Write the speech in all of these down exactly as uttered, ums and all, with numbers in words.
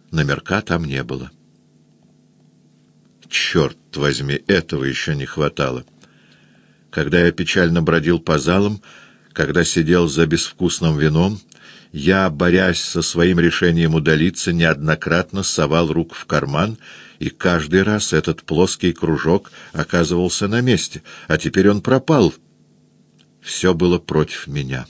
Номерка там не было. Черт возьми, этого еще не хватало. Когда я печально бродил по залам, когда сидел за безвкусным вином, я, борясь со своим решением удалиться, неоднократно совал руку в карман, и каждый раз этот плоский кружок оказывался на месте, а теперь он пропал. Все было против меня.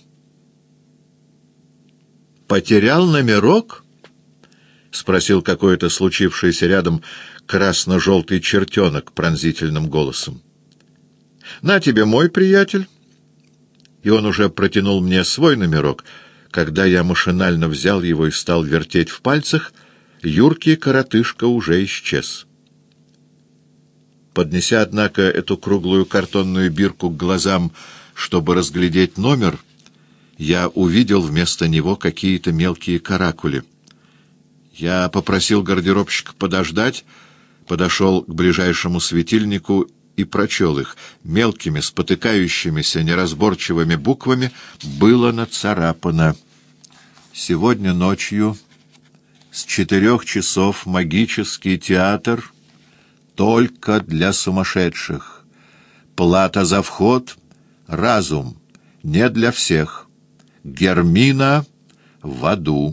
«Потерял номерок?» — спросил какой-то случившийся рядом красно-желтый чертенок пронзительным голосом. «На тебе мой, приятель». И он уже протянул мне свой номерок. Когда я машинально взял его и стал вертеть в пальцах, юркий коротышка уже исчез. Поднеся, однако, эту круглую картонную бирку к глазам, чтобы разглядеть номер, я увидел вместо него какие-то мелкие каракули. Я попросил гардеробщика подождать, подошел к ближайшему светильнику и прочел их. Мелкими, спотыкающимися, неразборчивыми буквами было нацарапано: «Сегодня ночью с четырех часов магический театр только для сумасшедших. Плата за вход — разум, не для всех. Гермина в аду».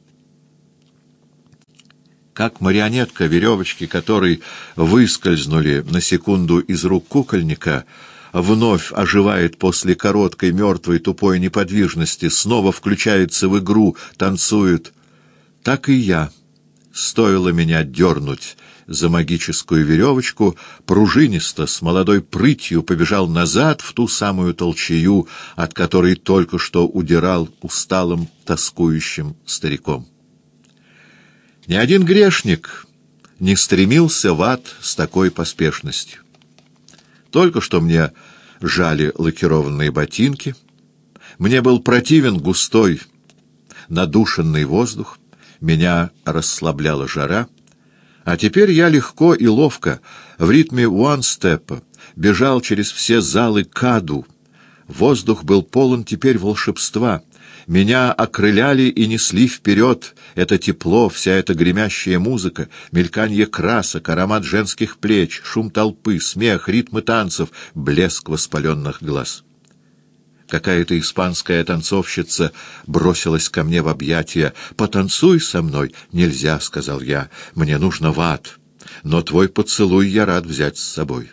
Как марионетка, веревочки которой выскользнули на секунду из рук кукольника, вновь оживает после короткой мертвой тупой неподвижности, снова включается в игру, танцует, так и я, стоило меня дернуть за магическую веревочку, пружинисто, с молодой прытью побежал назад в ту самую толчею, от которой только что удирал усталым, тоскующим стариком. Ни один грешник не стремился в ад с такой поспешностью. Только что мне жали лакированные ботинки, мне был противен густой, надушенный воздух, меня расслабляла жара, а теперь я легко и ловко, в ритме уан-степа, бежал через все залы к аду. Воздух был полон теперь волшебства. Меня окрыляли и несли вперед это тепло, вся эта гремящая музыка, мельканье красок, аромат женских плеч, шум толпы, смех, ритмы танцев, блеск воспаленных глаз. Какая-то испанская танцовщица бросилась ко мне в объятия. «Потанцуй со мной». «Нельзя», — сказал я, — «мне нужно в ад, но твой поцелуй я рад взять с собой».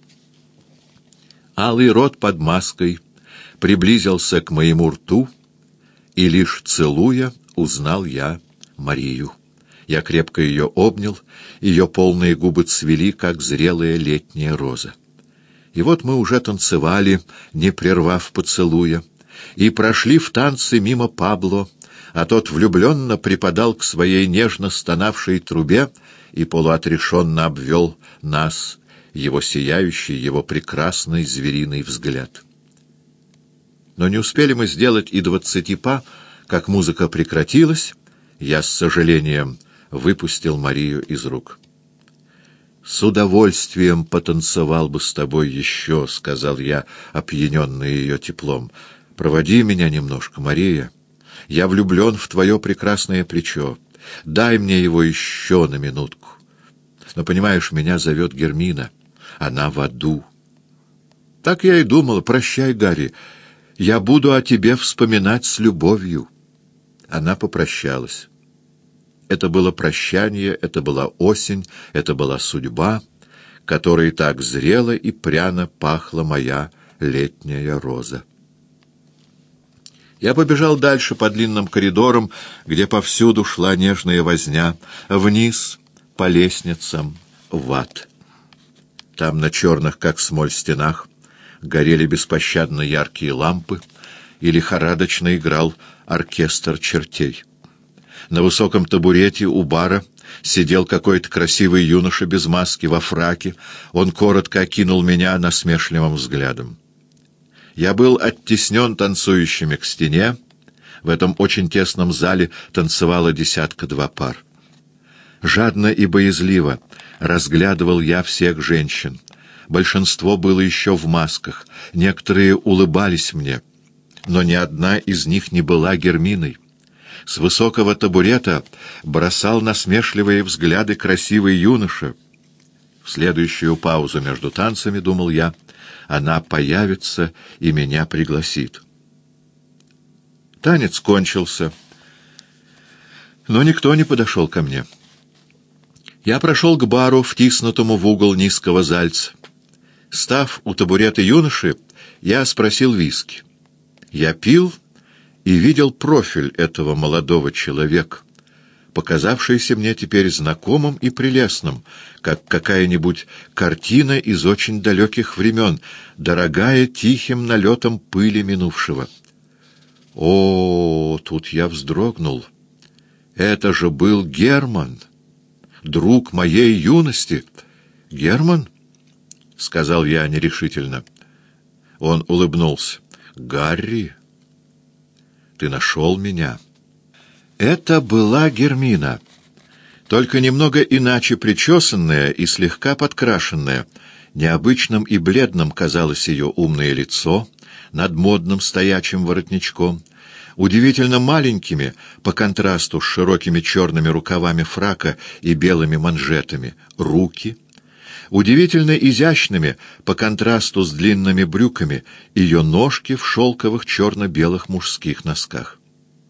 Алый рот под маской приблизился к моему рту, и лишь целуя узнал я Марию. Я крепко ее обнял, ее полные губы цвели, как зрелая летняя роза. И вот мы уже танцевали, не прервав поцелуя, и прошли в танце мимо Пабло, а тот влюбленно припадал к своей нежно стонавшей трубе и полуотрешенно обвел нас, его сияющий, его прекрасный звериный взгляд. Но не успели мы сделать и двадцати па, как музыка прекратилась, я с сожалением выпустил Марию из рук. «С удовольствием потанцевал бы с тобой еще», — сказал я, опьяненный ее теплом. «Проводи меня немножко, Мария. Я влюблен в твое прекрасное плечо. Дай мне его еще на минутку. Но, понимаешь, меня зовет Гермина. Она в аду». «Так я и думала. Прощай, Гарри. Я буду о тебе вспоминать с любовью». Она попрощалась. Это было прощание, это была осень, это была судьба, которой так зрело и пряно пахла моя летняя роза. Я побежал дальше по длинным коридорам, где повсюду шла нежная возня, вниз по лестницам в ад. Там на черных, как смоль, стенах горели беспощадно яркие лампы, и лихорадочно играл оркестр чертей. На высоком табурете у бара сидел какой-то красивый юноша без маски, во фраке. Он коротко окинул меня насмешливым взглядом. Я был оттеснен танцующими к стене. В этом очень тесном зале танцевало десятка-два пар. Жадно и боязливо разглядывал я всех женщин. Большинство было еще в масках. Некоторые улыбались мне, но ни одна из них не была Герминой. С высокого табурета бросал насмешливые взгляды красивый юноша. В следующую паузу между танцами, думал я, она появится и меня пригласит. Танец кончился, но никто не подошел ко мне. Я прошел к бару, втиснутому в угол низкого зальца. Став у табурета юноши, я спросил виски. Я пил и видел профиль этого молодого человека, показавшийся мне теперь знакомым и прелестным, как какая-нибудь картина из очень далеких времен, дорогая тихим налетом пыли минувшего. О, тут я вздрогнул. Это же был Герман, друг моей юности. Герман? — сказал я нерешительно. Он улыбнулся. «Гарри, ты нашел меня». Это была Гермина, только немного иначе причесанная и слегка подкрашенная. Необычным и бледным казалось ее умное лицо над модным стоячим воротничком, удивительно маленькими по контрасту с широкими черными рукавами фрака и белыми манжетами руки, удивительно изящными по контрасту с длинными брюками ее ножки в шелковых черно-белых мужских носках.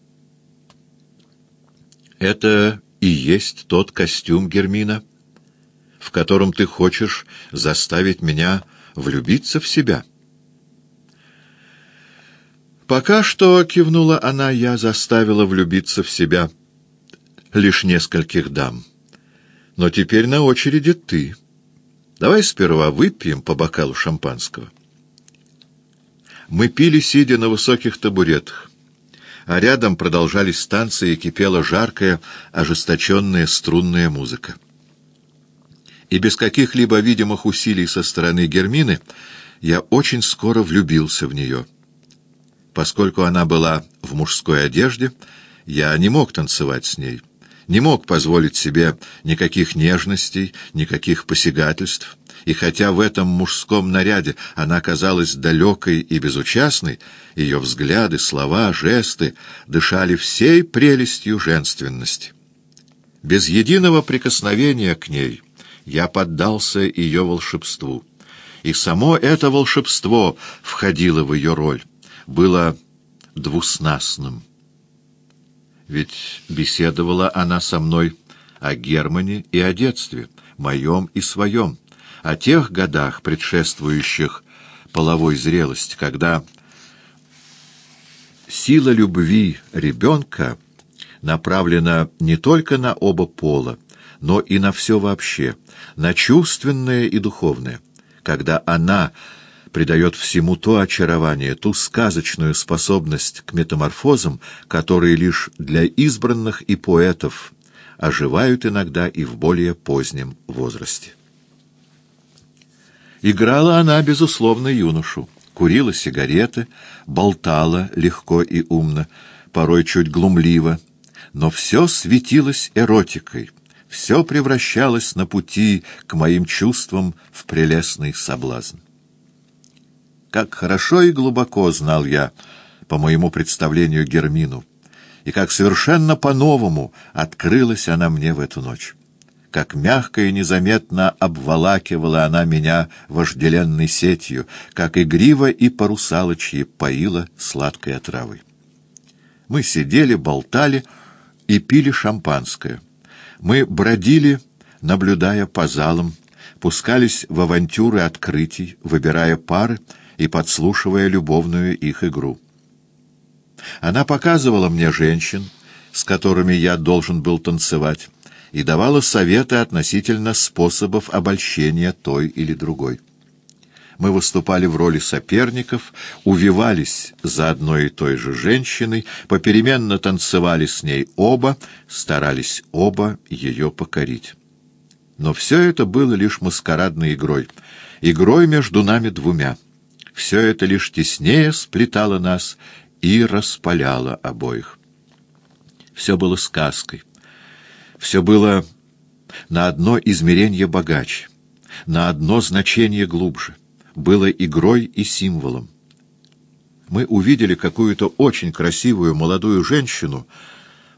Это и есть тот костюм, Гермина, в котором ты хочешь заставить меня влюбиться в себя? Пока что, — кивнула она, — я заставила влюбиться в себя лишь нескольких дам. Но теперь на очереди ты. Давай сперва выпьем по бокалу шампанского. Мы пили, сидя на высоких табуретах, а рядом продолжались танцы и кипела жаркая, ожесточенная струнная музыка. И без каких-либо видимых усилий со стороны Гермины я очень скоро влюбился в нее. Поскольку она была в мужской одежде, я не мог танцевать с ней, не мог позволить себе никаких нежностей, никаких посягательств, и хотя в этом мужском наряде она казалась далекой и безучастной, ее взгляды, слова, жесты дышали всей прелестью женственности. Без единого прикосновения к ней я поддался ее волшебству, и само это волшебство входило в ее роль, было двуснастным. Ведь беседовала она со мной о Германе и о детстве, моем и своем, о тех годах, предшествующих половой зрелости, когда сила любви ребенка направлена не только на оба пола, но и на все вообще, на чувственное и духовное, когда она придает всему то очарование, ту сказочную способность к метаморфозам, которые лишь для избранных и поэтов оживают иногда и в более позднем возрасте. Играла она, безусловно, юношу, курила сигареты, болтала легко и умно, порой чуть глумливо, но все светилось эротикой, все превращалось на пути к моим чувствам в прелестный соблазн. Как хорошо и глубоко знал я, по моему представлению, Гермину, и как совершенно по-новому открылась она мне в эту ночь. Как мягко и незаметно обволакивала она меня вожделенной сетью, как игриво и по-русалочьи поила сладкой отравой. Мы сидели, болтали и пили шампанское. Мы бродили, наблюдая по залам, пускались в авантюры открытий, выбирая пары и подслушивая любовную их игру. Она показывала мне женщин, с которыми я должен был танцевать, и давала советы относительно способов обольщения той или другой. Мы выступали в роли соперников, увивались за одной и той же женщиной, попеременно танцевали с ней оба, старались оба ее покорить. Но все это было лишь маскарадной игрой, игрой между нами двумя. Все это лишь теснее сплетало нас и распаляло обоих. Все было сказкой. Все было на одно измерение богаче, на одно значение глубже. Было игрой и символом. Мы увидели какую-то очень красивую молодую женщину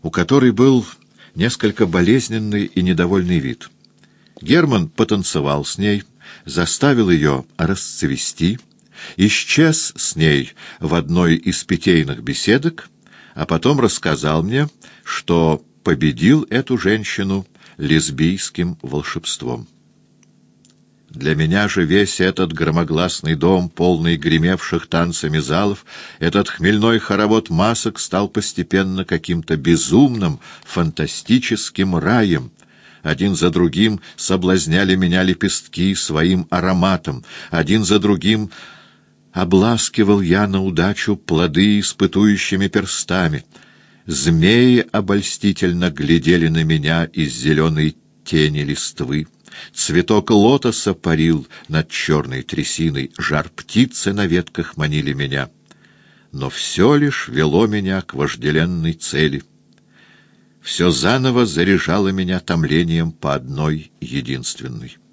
у которой был несколько болезненный и недовольный вид. Герман потанцевал с ней, заставил ее расцвести, исчез с ней в одной из питейных беседок, а потом рассказал мне, что победил эту женщину лесбийским волшебством. Для меня же весь этот громогласный дом, полный гремевших танцами залов, этот хмельной хоровод масок стал постепенно каким-то безумным, фантастическим раем. Один за другим соблазняли меня лепестки своим ароматом, один за другим обласкивал я на удачу плоды испытующими перстами. Змеи обольстительно глядели на меня из зеленой тени листвы. Цветок лотоса парил над черной трясиной, жар птицы на ветках манили меня. Но все лишь вело меня к вожделенной цели. Все заново заряжало меня томлением по одной единственной.